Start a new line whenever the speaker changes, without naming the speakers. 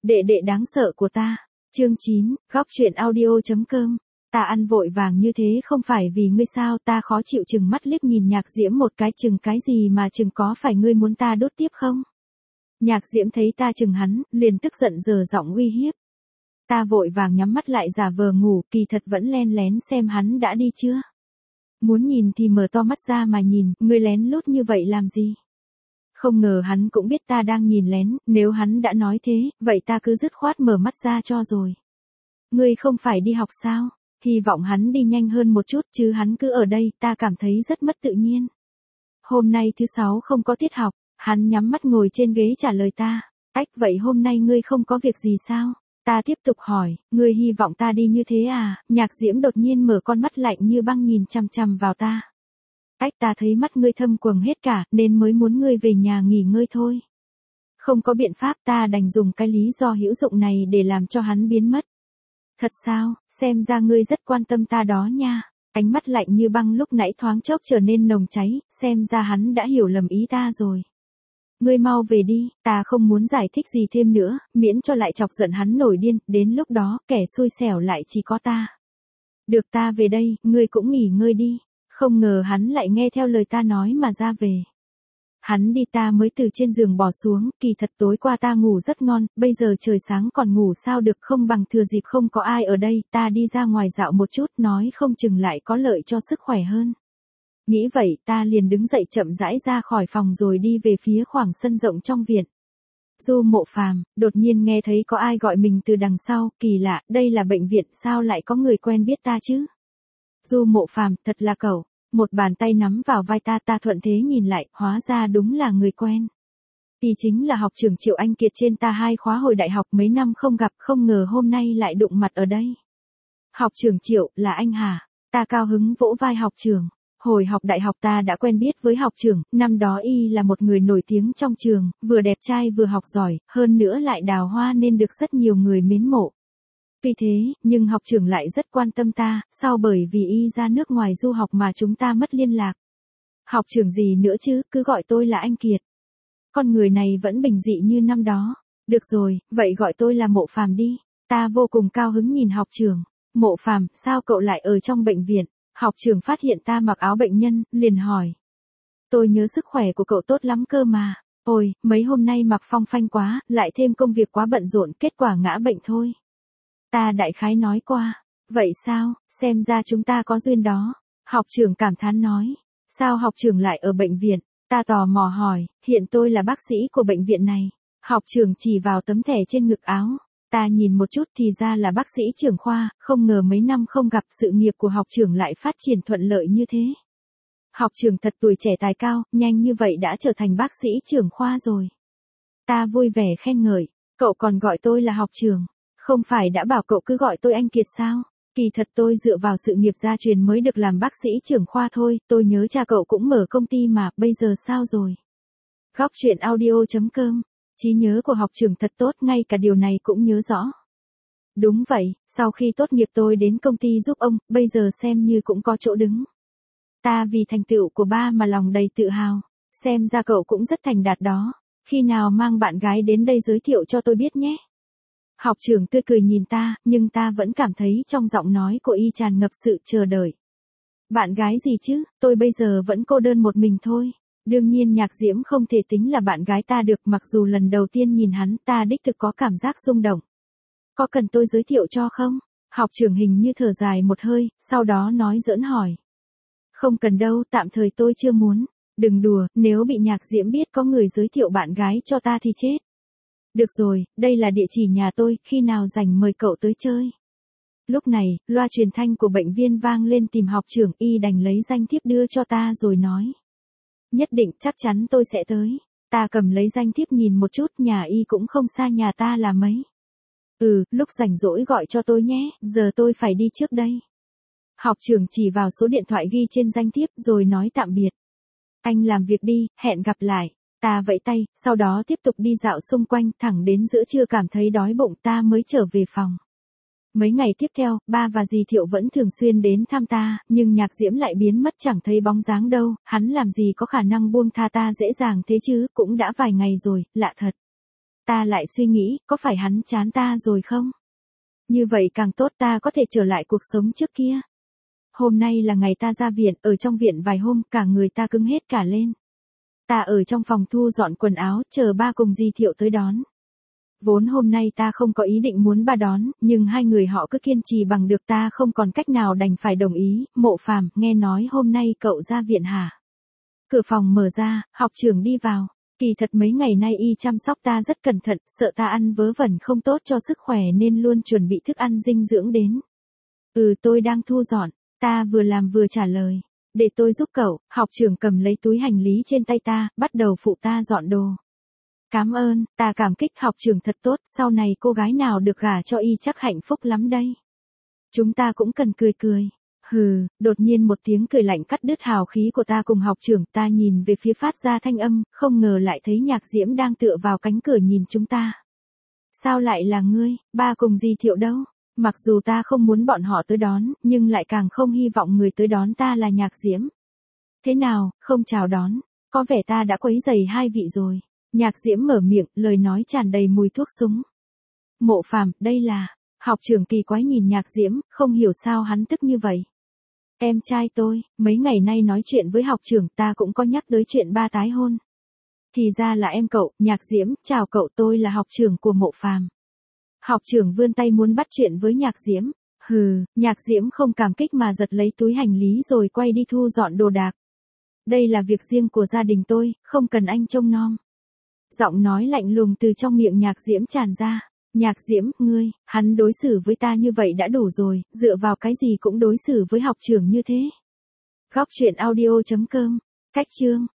Đệ đệ đáng sợ của ta. Chương 9, góc truyện audio.com. Ta ăn vội vàng như thế không phải vì ngươi sao, ta khó chịu chừng mắt liếc nhìn Nhạc Diễm một cái, chừng cái gì mà chừng, có phải ngươi muốn ta đốt tiếp không? Nhạc Diễm thấy ta chừng hắn, liền tức giận giở giọng uy hiếp. Ta vội vàng nhắm mắt lại giả vờ ngủ, kỳ thật vẫn len lén xem hắn đã đi chưa. Muốn nhìn thì mở to mắt ra mà nhìn, ngươi lén lút như vậy làm gì? Không ngờ hắn cũng biết ta đang nhìn lén, nếu hắn đã nói thế, vậy ta cứ dứt khoát mở mắt ra cho rồi. Ngươi không phải đi học sao? Hy vọng hắn đi nhanh hơn một chút chứ hắn cứ ở đây, ta cảm thấy rất mất tự nhiên. Hôm nay thứ 6 không có tiết học, hắn nhắm mắt ngồi trên ghế trả lời ta. Ách, vậy hôm nay ngươi không có việc gì sao? Ta tiếp tục hỏi, ngươi hy vọng ta đi như thế à? Nhạc Diễm đột nhiên mở con mắt lạnh như băng nhìn chằm chằm vào ta. Ách, ta thấy mắt ngươi thâm quầng hết cả, nên mới muốn ngươi về nhà nghỉ ngơi thôi. Không có biện pháp, ta đành dùng cái lý do hữu dụng này để làm cho hắn biến mất. Thật sao, xem ra ngươi rất quan tâm ta đó nha. Ánh mắt lạnh như băng lúc nãy thoáng chốc trở nên nồng cháy, xem ra hắn đã hiểu lầm ý ta rồi. Ngươi mau về đi, ta không muốn giải thích gì thêm nữa, miễn cho lại chọc giận hắn nổi điên, đến lúc đó, kẻ xui xẻo lại chỉ có ta. Được, ta về đây, ngươi cũng nghỉ ngơi đi. Không ngờ hắn lại nghe theo lời ta nói mà ra về. Hắn đi ta mới từ trên giường bỏ xuống, kỳ thật tối qua ta ngủ rất ngon, bây giờ trời sáng còn ngủ sao được, không bằng thừa dịp không có ai ở đây, ta đi ra ngoài dạo một chút, nói không chừng lại có lợi cho sức khỏe hơn. Nghĩ vậy, ta liền đứng dậy chậm rãi ra khỏi phòng rồi đi về phía khoảng sân rộng trong viện. Du Mộ Phàm, đột nhiên nghe thấy có ai gọi mình từ đằng sau, kỳ lạ, đây là bệnh viện, sao lại có người quen biết ta chứ? Du Mộ Phàm, thật là cậu. Một bàn tay nắm vào vai ta, ta thuận thế nhìn lại, hóa ra đúng là người quen. Y chính là học trưởng Triệu Anh Kiệt trên ta 2 khóa hồi đại học, mấy năm không gặp, không ngờ hôm nay lại đụng mặt ở đây. Học trưởng Triệu, là anh hả? Ta cao hứng vỗ vai học trưởng. Hồi học đại học ta đã quen biết với học trưởng, năm đó y là một người nổi tiếng trong trường, vừa đẹp trai vừa học giỏi, hơn nữa lại đào hoa nên được rất nhiều người mến mộ. Vì thế, nhưng học trưởng lại rất quan tâm ta, sao bởi vì y ra nước ngoài du học mà chúng ta mất liên lạc. Học trưởng gì nữa chứ, cứ gọi tôi là anh Kiệt. Con người này vẫn bình dị như năm đó. Được rồi, vậy gọi tôi là Mộ Phàm đi. Ta vô cùng cao hứng nhìn học trưởng. Mộ Phàm, sao cậu lại ở trong bệnh viện? Học trưởng phát hiện ta mặc áo bệnh nhân, liền hỏi. Tôi nhớ sức khỏe của cậu tốt lắm cơ mà. Ôi, mấy hôm nay mặc phong phanh quá, lại thêm công việc quá bận rộn, kết quả ngã bệnh thôi. Ta đại khái nói qua. Vậy sao, xem ra chúng ta có duyên đó. Học trưởng cảm thán nói. Sao học trưởng lại ở bệnh viện? Ta tò mò hỏi, hiện tôi là bác sĩ của bệnh viện này. Học trưởng chỉ vào tấm thẻ trên ngực áo. Ta nhìn một chút thì ra là bác sĩ trưởng khoa, không ngờ mấy năm không gặp sự nghiệp của học trưởng lại phát triển thuận lợi như thế. Học trưởng thật tuổi trẻ tài cao, nhanh như vậy đã trở thành bác sĩ trưởng khoa rồi. Ta vui vẻ khen ngợi, cậu còn gọi tôi là học trưởng. Không phải đã bảo cậu cứ gọi tôi anh Kiệt sao? Kỳ thật tôi dựa vào sự nghiệp gia truyền mới được làm bác sĩ trưởng khoa thôi, tôi nhớ cha cậu cũng mở công ty mà, bây giờ sao rồi? Góc truyện audio.com. Trí nhớ của học trưởng thật tốt, ngay cả điều này cũng nhớ rõ. Đúng vậy, sau khi tốt nghiệp tôi đến công ty giúp ông, bây giờ xem như cũng có chỗ đứng. Ta vì thành tựu của ba mà lòng đầy tự hào, xem ra cậu cũng rất thành đạt đó. Khi nào mang bạn gái đến đây giới thiệu cho tôi biết nhé. Học trưởng tươi cười nhìn ta, nhưng ta vẫn cảm thấy trong giọng nói của y tràn ngập sự chờ đợi. Bạn gái gì chứ, tôi bây giờ vẫn cô đơn một mình thôi. Đương nhiên Nhạc Diễm không thể tính là bạn gái ta được, mặc dù lần đầu tiên nhìn hắn ta đích thực có cảm giác rung động. Có cần tôi giới thiệu cho không? Học trưởng hình như thở dài một hơi, sau đó nói giỡn hỏi. Không cần đâu, tạm thời tôi chưa muốn. Đừng đùa, nếu bị Nhạc Diễm biết có người giới thiệu bạn gái cho ta thì chết. Được rồi, đây là địa chỉ nhà tôi, khi nào rảnh mời cậu tới chơi. Lúc này, loa truyền thanh của bệnh viên vang lên tìm học trưởng, y đành lấy danh thiếp đưa cho ta rồi nói. Nhất định, chắc chắn tôi sẽ tới. Ta cầm lấy danh thiếp nhìn một chút, nhà y cũng không xa nhà ta là mấy. Lúc rảnh rỗi gọi cho tôi nhé, giờ tôi phải đi trước đây. Học trưởng chỉ vào số điện thoại ghi trên danh thiếp rồi nói tạm biệt. Anh làm việc đi, hẹn gặp lại. Ta vẫy tay, sau đó tiếp tục đi dạo xung quanh, thẳng đến giữa trưa cảm thấy đói bụng ta mới trở về phòng. Mấy ngày tiếp theo, ba và dì Thiệu vẫn thường xuyên đến thăm ta, nhưng Nhạc Diễm lại biến mất chẳng thấy bóng dáng đâu, hắn làm gì có khả năng buông tha ta dễ dàng thế chứ, cũng đã vài ngày rồi, lạ thật. Ta lại suy nghĩ, có phải hắn chán ta rồi không? Như vậy càng tốt, ta có thể trở lại cuộc sống trước kia. Hôm nay là ngày ta ra viện, ở trong viện vài hôm, cả người ta cứng hết cả lên. Ta ở trong phòng thu dọn quần áo, chờ ba cùng Di Thiệu tới đón. Vốn hôm nay ta không có ý định muốn ba đón, nhưng hai người họ cứ kiên trì bằng được, ta không còn cách nào đành phải đồng ý. Mộ Phàm, nghe nói hôm nay cậu ra viện hả? Cửa phòng mở ra, học trưởng đi vào. Kỳ thật mấy ngày nay y chăm sóc ta rất cẩn thận, sợ ta ăn vớ vẩn không tốt cho sức khỏe nên luôn chuẩn bị thức ăn dinh dưỡng đến. Tôi đang thu dọn, ta vừa làm vừa trả lời. Để tôi giúp cậu. Học trưởng cầm lấy túi hành lý trên tay ta, bắt đầu phụ ta dọn đồ. Cảm ơn, ta cảm kích học trưởng thật tốt, sau này cô gái nào được gả cho y chắc hạnh phúc lắm đây. Chúng ta cũng cần cười cười. Hừ, đột nhiên một tiếng cười lạnh cắt đứt hào khí của ta cùng học trưởng, ta nhìn về phía phát ra thanh âm, không ngờ lại thấy Nhạc Diễm đang tựa vào cánh cửa nhìn chúng ta. Sao lại là ngươi, ba cùng Di Thiệu đâu? Mặc dù ta không muốn bọn họ tới đón, nhưng lại càng không hy vọng người tới đón ta là Nhạc Diễm. Thế nào, không chào đón, có vẻ ta đã quấy rầy hai vị rồi. Nhạc Diễm mở miệng, lời nói tràn đầy mùi thuốc súng. Mộ Phàm, đây là... Học trưởng kỳ quái nhìn Nhạc Diễm, không hiểu sao hắn tức như vậy. Em trai tôi, mấy ngày nay nói chuyện với học trưởng ta cũng có nhắc tới chuyện ba tái hôn. Thì ra là em cậu, Nhạc Diễm, chào cậu, tôi là học trưởng của Mộ Phàm. Học trưởng vươn tay muốn bắt chuyện với Nhạc Diễm. Nhạc Diễm không cảm kích mà giật lấy túi hành lý rồi quay đi thu dọn đồ đạc. Đây là việc riêng của gia đình tôi, không cần anh trông nom. Giọng nói lạnh lùng từ trong miệng Nhạc Diễm tràn ra. Nhạc Diễm, ngươi, hắn đối xử với ta như vậy đã đủ rồi, dựa vào cái gì cũng đối xử với học trưởng như thế. Góc truyện audio.com, cách chương.